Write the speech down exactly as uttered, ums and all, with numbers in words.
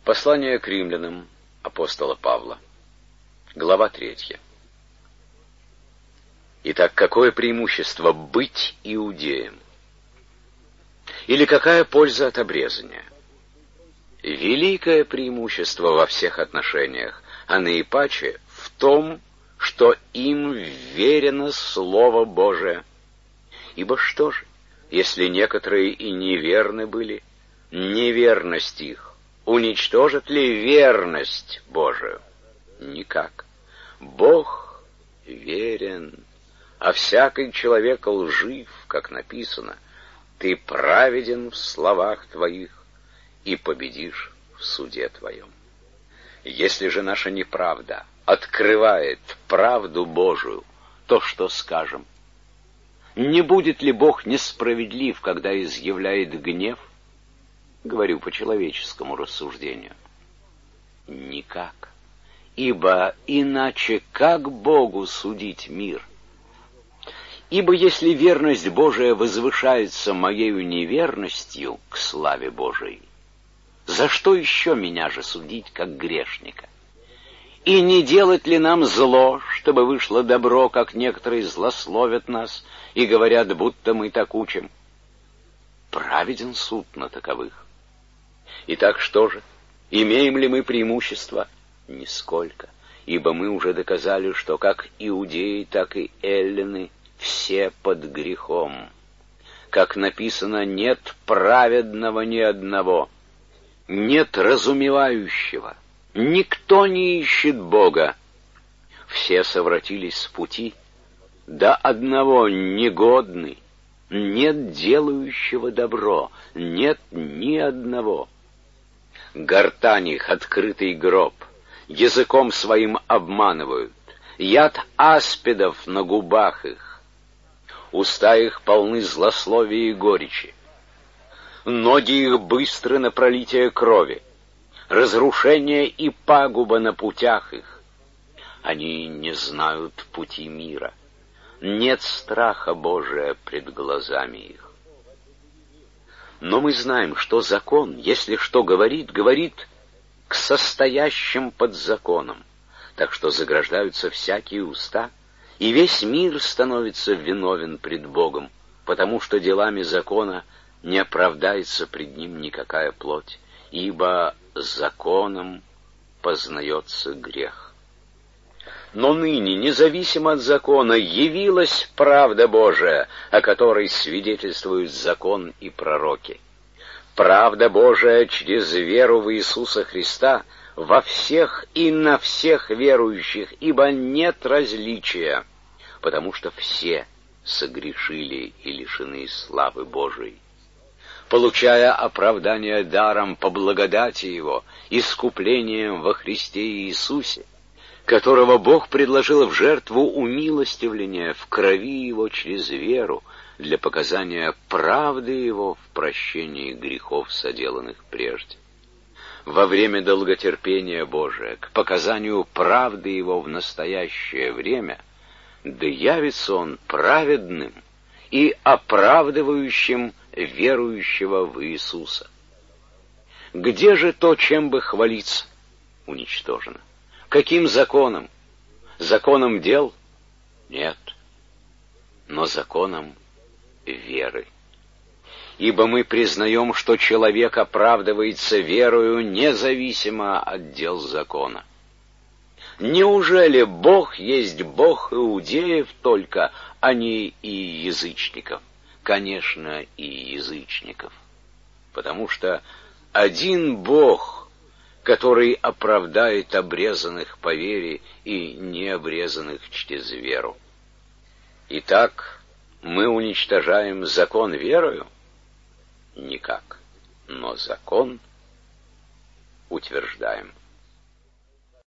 Послание к римлянам апостола Павла, глава третья. Итак, какое преимущество быть иудеем? Или какая польза от обрезания? Великое преимущество во всех отношениях, а наипаче в том, что им верено Слово Божие. Ибо что же, если некоторые и неверны были, неверность их уничтожит ли верность Божию? Никак. Бог верен, а всякий человек лжив, как написано: ты праведен в словах твоих и победишь в суде твоем. Если же наша неправда открывает правду Божию, то что скажем? Не будет ли Бог несправедлив, когда изъявляет гнев? Говорю по человеческому рассуждению. Никак. Ибо иначе как Богу судить мир? Ибо если верность Божия возвышается моею неверностью к славе Божией, за что еще меня же судить, как грешника? И не делать ли нам зло, чтобы вышло добро, как некоторые злословят нас и говорят, будто мы так учим? Праведен суд на таковых. Итак, что же? Имеем ли мы преимущество? Нисколько, ибо мы уже доказали, что как иудеи, так и эллины все под грехом. Как написано, нет праведного ни одного, нет разумевающего, никто не ищет Бога. Все совратились с пути, до одного негодный, нет делающего добро, нет ни одного. Гортань их открытый гроб, языком своим обманывают, яд аспидов на губах их, уста их полны злословия и горечи, ноги их быстры на пролитие крови, разрушение и пагуба на путях их. Они не знают пути мира, нет страха Божия пред глазами их. Но мы знаем, что закон, если что говорит, говорит к состоящим под законом, так что заграждаются всякие уста, и весь мир становится виновен пред Богом, потому что делами закона не оправдается пред ним никакая плоть, ибо законом познается грех. Но ныне, независимо от закона, явилась правда Божия, о которой свидетельствуют закон и пророки. Правда Божия через веру в Иисуса Христа во всех и на всех верующих, ибо нет различия, потому что все согрешили и лишены славы Божией. Получая оправдание даром по благодати Его, искуплением во Христе Иисусе, которого Бог предложил в жертву умилостивления в крови Его через веру для показания правды Его в прощении грехов, соделанных прежде. Во время долготерпения Божия, к показанию правды Его в настоящее время, да явится Он праведным и оправдывающим верующего в Иисуса. Где же то, чем бы хвалиться? Уничтожено. Каким законом? Законом дел? Нет, но законом веры. Ибо мы признаем, что человек оправдывается верою независимо от дел закона. Неужели Бог есть Бог иудеев только, а не и язычников? Конечно, и язычников. Потому что один Бог, который оправдает обрезанных по вере и необрезанных через веру. Итак, мы уничтожаем закон верою? Никак, но закон утверждаем.